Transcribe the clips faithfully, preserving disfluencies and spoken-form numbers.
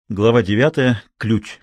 Глава девятая. Ключ.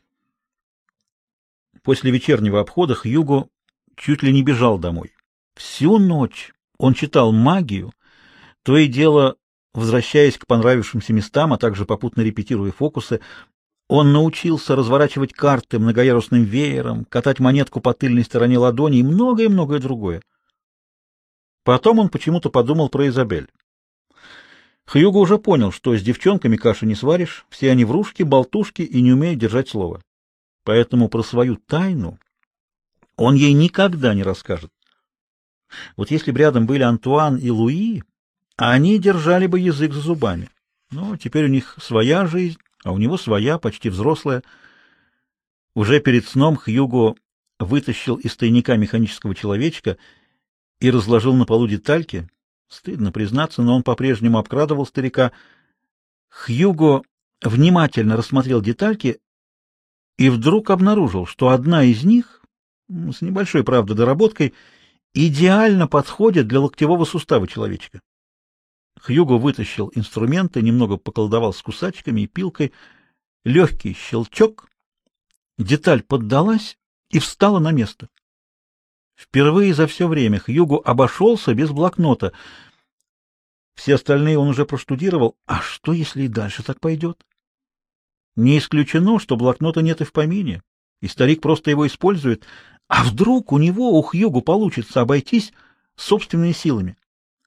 После вечернего обхода Хьюго чуть ли не бежал домой. Всю ночь он читал магию, то и дело возвращаясь к понравившимся местам, а также попутно репетируя фокусы. Он научился разворачивать карты многоярусным веером, катать монетку по тыльной стороне ладони и многое-многое другое. Потом он почему-то подумал про Изабель. Хьюго уже понял, что с девчонками каши не сваришь, все они врушки, болтушки и не умеют держать слово. Поэтому про свою тайну он ей никогда не расскажет. Вот если бы рядом были Антуан и Луи, они держали бы язык за зубами. Но теперь у них своя жизнь, а у него своя, почти взрослая. Уже перед сном Хьюго вытащил из тайника механического человечка и разложил на полу детальки. Стыдно признаться, но он по-прежнему обкрадывал старика. Хьюго внимательно рассмотрел детальки и вдруг обнаружил, что одна из них, с небольшой, правда, доработкой, идеально подходит для локтевого сустава человечка. Хьюго вытащил инструменты, немного поколдовал с кусачками и пилкой. Легкий щелчок, деталь поддалась и встала на место. Впервые за все время Хьюго обошелся без блокнота. Все остальные он уже проштудировал. А что, если и дальше так пойдет? Не исключено, что блокнота нет и в помине, и старик просто его использует. А вдруг у него, у Хьюго, получится обойтись собственными силами?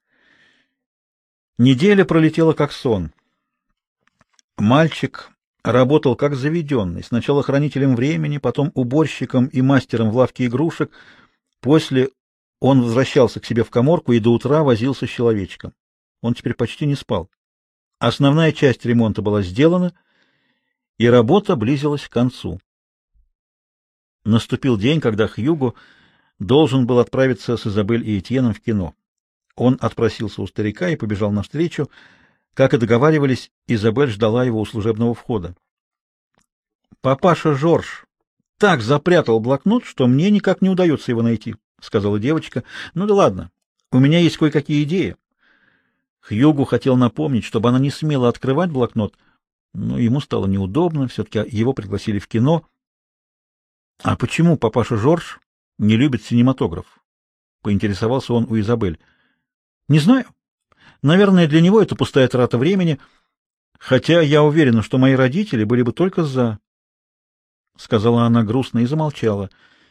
Неделя пролетела как сон. Мальчик работал как заведенный, сначала хранителем времени, потом уборщиком и мастером в лавке игрушек. После он возвращался к себе в каморку и до утра возился с человечком. Он теперь почти не спал. Основная часть ремонта была сделана, и работа близилась к концу. Наступил день, когда Хьюго должен был отправиться с Изабель и Этьеном в кино. Он отпросился у старика и побежал навстречу. Как и договаривались, Изабель ждала его у служебного входа. «Папаша Жорж так запрятал блокнот, что мне никак не удается его найти», — сказала девочка. «Ну да ладно, у меня есть кое-какие идеи». Хьюго хотел напомнить, чтобы она не смела открывать блокнот, но ему стало неудобно, все-таки его пригласили в кино. «А почему папаша Жорж не любит кинематограф?» — поинтересовался он у Изабель. «Не знаю. Наверное, для него это пустая трата времени, хотя я уверена, что мои родители были бы только за...» — сказала она грустно и замолчала.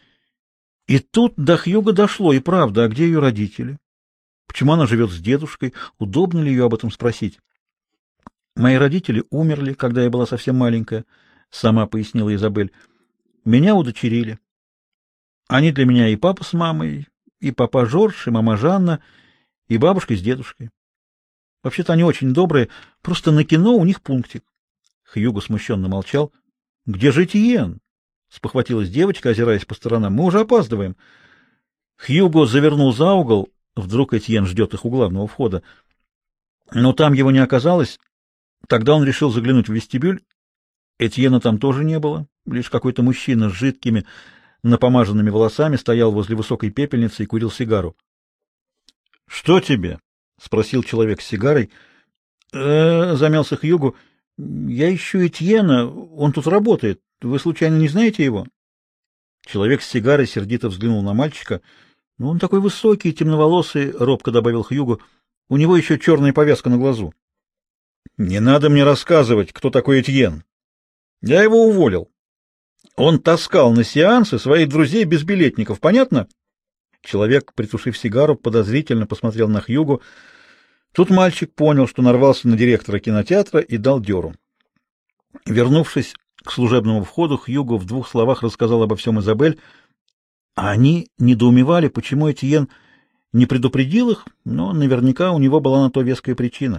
И тут до Хьюго дошло, и правда, а где ее родители? Почему она живет с дедушкой? Удобно ли ее об этом спросить? «Мои родители умерли, когда я была совсем маленькая», — сама пояснила Изабель. «Меня удочерили. Они для меня и папа с мамой, и папа Жорж, и мама Жанна, и бабушка с дедушкой. Вообще-то они очень добрые, просто на кино у них пунктик». Хьюго смущенно молчал. «Где же Этьен?» — спохватилась девочка, озираясь по сторонам. «Мы уже опаздываем». Хьюго завернул за угол. Вдруг Этьен ждет их у главного входа. Но там его не оказалось. Тогда он решил заглянуть в вестибюль. Этьена там тоже не было. Лишь какой-то мужчина с жидкими, напомаженными волосами стоял возле высокой пепельницы и курил сигару. — Что тебе? — спросил человек с сигарой. «Э, — замялся Хьюго. — Я ищу Этьена. Он тут работает. Вы, случайно, не знаете его? Человек с сигарой сердито взглянул на мальчика. — Ну, он такой высокий, темноволосый, — робко добавил Хьюго. — У него еще черная повязка на глазу. — Не надо мне рассказывать, кто такой Этьен. Я его уволил. Он таскал на сеансы своих друзей-безбилетников, понятно? Человек, притушив сигару, подозрительно посмотрел на Хьюго. Тут мальчик понял, что нарвался на директора кинотеатра, и дал дёру. Вернувшись к служебному входу, Хьюго в двух словах рассказал обо всем Изабель. А они недоумевали, почему Этьен не предупредил их, но наверняка у него была на то веская причина.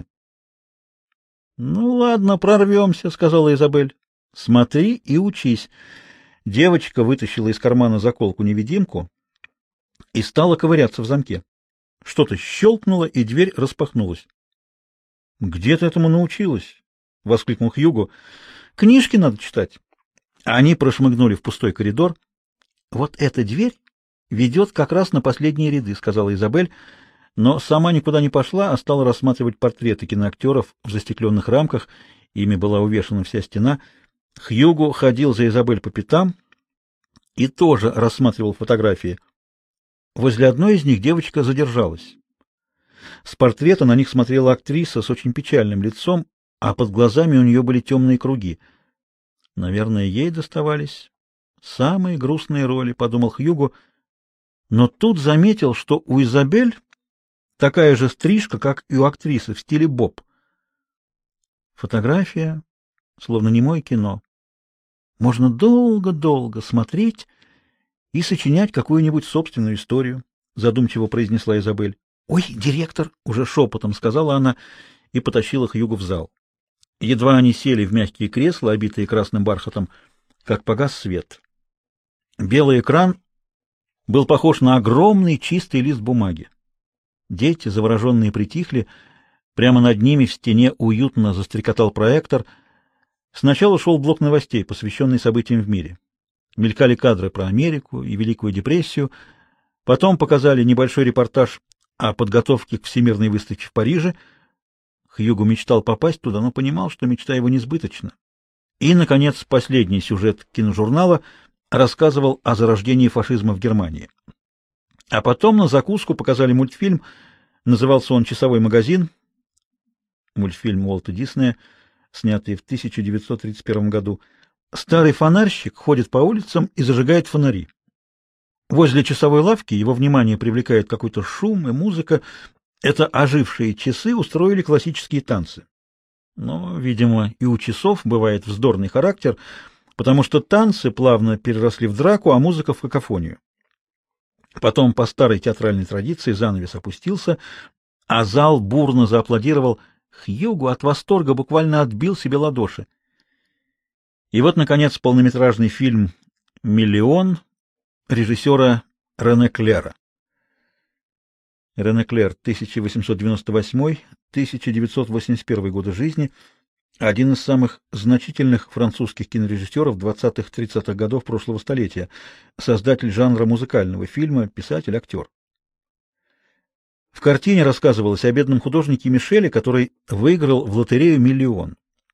— Ну ладно, прорвемся, — сказала Изабель. — Смотри и учись. Девочка вытащила из кармана заколку-невидимку и стала ковыряться в замке. Что-то щелкнуло, и дверь распахнулась. — Где ты этому научилась? — воскликнул Хьюго. — Книжки надо читать. Они прошмыгнули в пустой коридор. — Вот эта дверь ведет как раз на последние ряды, — сказала Изабель, но сама никуда не пошла, а стала рассматривать портреты киноактеров в застекленных рамках. Ими была увешана вся стена. Хьюго ходил за Изабель по пятам и тоже рассматривал фотографии. Возле одной из них девочка задержалась. С портрета на них смотрела актриса с очень печальным лицом, а под глазами у нее были темные круги. Наверное, ей доставались самые грустные роли, подумал Хьюго, но тут заметил, что у Изабель такая же стрижка, как и у актрисы, в стиле боб. Фотография, словно немое кино. Можно долго-долго смотреть и сочинять какую-нибудь собственную историю, задумчиво произнесла Изабель. Ой, директор, уже шепотом сказала она и потащила Хьюго в зал. Едва они сели в мягкие кресла, обитые красным бархатом, как погас свет. Белый экран был похож на огромный чистый лист бумаги. Дети, завороженные, притихли. Прямо над ними в стене уютно застрекотал проектор. Сначала шел блок новостей, посвященный событиям в мире. Мелькали кадры про Америку и Великую депрессию. Потом показали небольшой репортаж о подготовке к Всемирной выставке в Париже. Хьюго мечтал попасть туда, но понимал, что мечта его несбыточна. И, наконец, последний сюжет киножурнала рассказывал о зарождении фашизма в Германии. А потом на закуску показали мультфильм, назывался он «Часовой магазин», мультфильм Уолта Диснея, снятый в тысяча девятьсот тридцать первом году. Старый фонарщик ходит по улицам и зажигает фонари. Возле часовой лавки его внимание привлекает какой-то шум и музыка. Это ожившие часы устроили классические танцы. Но, видимо, и у часов бывает вздорный характер, потому что танцы плавно переросли в драку, а музыка в какофонию. Потом по старой театральной традиции занавес опустился, а зал бурно зааплодировал. Хьюго от восторга буквально отбил себе ладоши. И вот, наконец, полнометражный фильм «Миллион» режиссера Рене Клера. Рене Клер, тысяча восемьсот девяносто восьмой — тысяча девятьсот восемьдесят первый годы жизни, один из самых значительных французских кинорежиссеров двадцатых-тридцатых годов прошлого столетия, создатель жанра музыкального фильма, писатель, актер. В картине рассказывалось о бедном художнике Мишеле, который выиграл в лотерею миллион.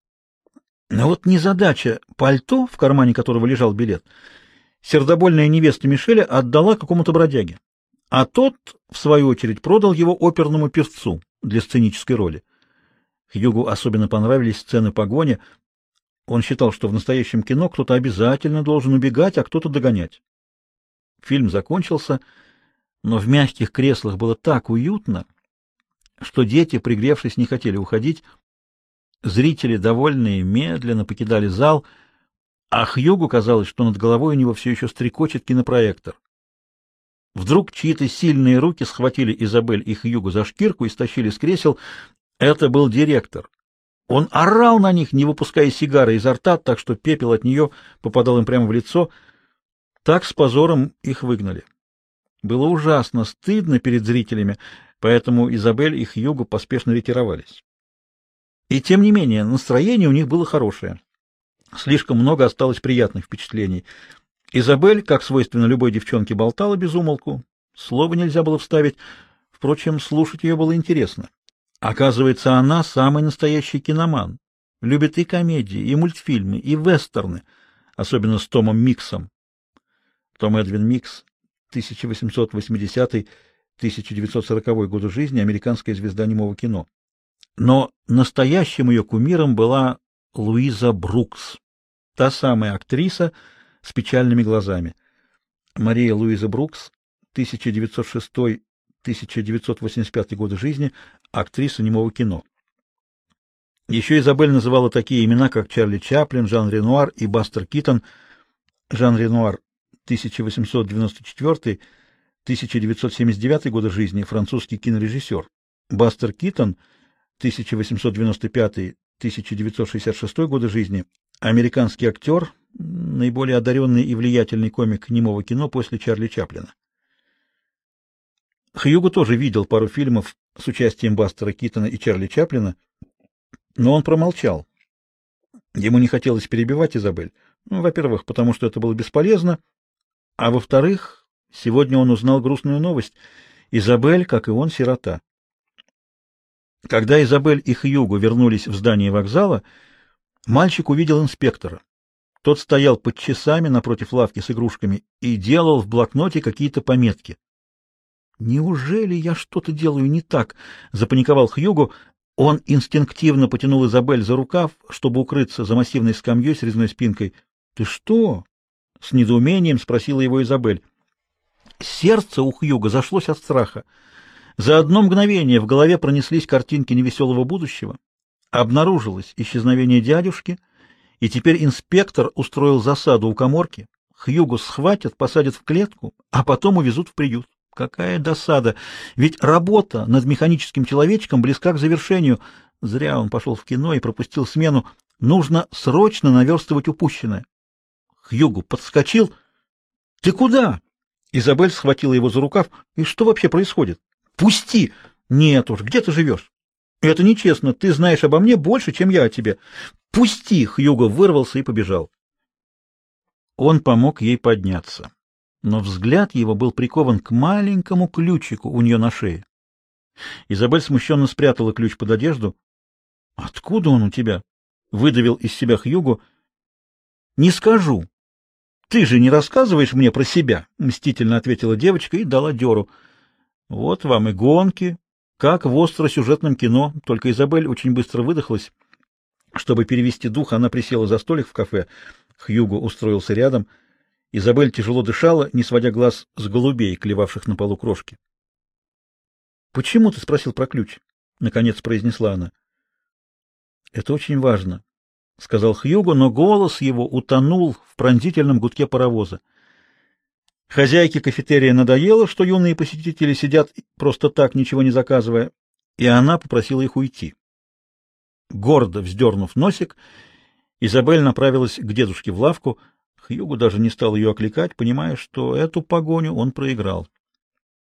Но вот незадача: пальто, в кармане которого лежал билет, сердобольная невеста Мишеля отдала какому-то бродяге, а тот, в свою очередь, продал его оперному певцу для сценической роли. Хьюгу особенно понравились сцены погони. Он считал, что в настоящем кино кто-то обязательно должен убегать, а кто-то догонять. Фильм закончился, но в мягких креслах было так уютно, что дети, пригревшись, не хотели уходить. Зрители, довольные, медленно покидали зал, а Хьюгу казалось, что над головой у него все еще стрекочет кинопроектор. Вдруг чьи-то сильные руки схватили Изабель и Хьюгу за шкирку и стащили с кресел. Это был директор. Он орал на них, не выпуская сигары изо рта, так что пепел от нее попадал им прямо в лицо. Так с позором их выгнали. Было ужасно стыдно перед зрителями, поэтому Изабель и Хьюгу поспешно ретировались. И тем не менее, настроение у них было хорошее. Слишком много осталось приятных впечатлений. Изабель, как свойственно любой девчонке, болтала без умолку. Слова нельзя было вставить. Впрочем, слушать ее было интересно. Оказывается, она самый настоящий киноман. Любит и комедии, и мультфильмы, и вестерны, особенно с Томом Миксом. Том Эдвин Микс, тысяча восемьсот восьмидесятый — тысяча девятьсот сороковой годы жизни, американская звезда немого кино. Но настоящим ее кумиром была Луиза Брукс, та самая актриса с печальными глазами. Мария Луиза Брукс, тысяча девятьсот шестой — тысяча девятьсот восемьдесят пятый годы жизни, актриса немого кино. Еще Изабель называла такие имена, как Чарли Чаплин, Жан Ренуар и Бастер Китон. Жан Ренуар, тысяча восемьсот девяносто четвёртый — тысяча девятьсот семьдесят девятый годы жизни, французский кинорежиссер. Бастер Китон, тысяча восемьсот девяносто пятый — тысяча девятьсот шестьдесят шестой годы жизни, американский актер, наиболее одаренный и влиятельный комик немого кино после Чарли Чаплина. Хьюго тоже видел пару фильмов с участием Бастера Китона и Чарли Чаплина, но он промолчал. Ему не хотелось перебивать Изабель. Ну, во-первых, потому что это было бесполезно, а во-вторых, сегодня он узнал грустную новость. Изабель, как и он, сирота. Когда Изабель и Хьюго вернулись в здание вокзала, мальчик увидел инспектора. Тот стоял под часами напротив лавки с игрушками и делал в блокноте какие-то пометки. «Неужели я что-то делаю не так?» — запаниковал Хьюго. Он инстинктивно потянул Изабель за рукав, чтобы укрыться за массивной скамьей с резной спинкой. «Ты что?» — с недоумением спросила его Изабель. Сердце у Хьюго зашлось от страха. За одно мгновение в голове пронеслись картинки невеселого будущего. Обнаружилось исчезновение дядюшки, и теперь инспектор устроил засаду у каморки. Хьюго схватят, посадят в клетку, а потом увезут в приют. Какая досада! Ведь работа над механическим человечком близка к завершению. Зря он пошел в кино и пропустил смену. Нужно срочно наверстывать упущенное. Хьюго подскочил. — Ты куда? Изабель схватила его за рукав. — И что вообще происходит? — Пусти! — Нет уж, где ты живешь? — Это нечестно. Ты знаешь обо мне больше, чем я о тебе. — Пусти! — Хьюго вырвался и побежал. Он помог ей подняться, но взгляд его был прикован к маленькому ключику у нее на шее. Изабель смущенно спрятала ключ под одежду. — Откуда он у тебя? — выдавил из себя Хьюго. — Не скажу. — Ты же не рассказываешь мне про себя, — мстительно ответила девочка и дала дёру. — Вот вам и гонки, как в остросюжетном кино, только Изабель очень быстро выдохлась. Чтобы перевести дух, она присела за столик в кафе. Хьюго устроился рядом. Изабель тяжело дышала, не сводя глаз с голубей, клевавших на полу крошки. — Почему ты спросил про ключ? — наконец произнесла она. — Это очень важно, — сказал Хьюго, но голос его утонул в пронзительном гудке паровоза. Хозяйке кафетерия надоело, что юные посетители сидят просто так, ничего не заказывая, и она попросила их уйти. Гордо вздернув носик, Изабель направилась к дедушке в лавку. Хьюго даже не стал ее окликать, понимая, что эту погоню он проиграл.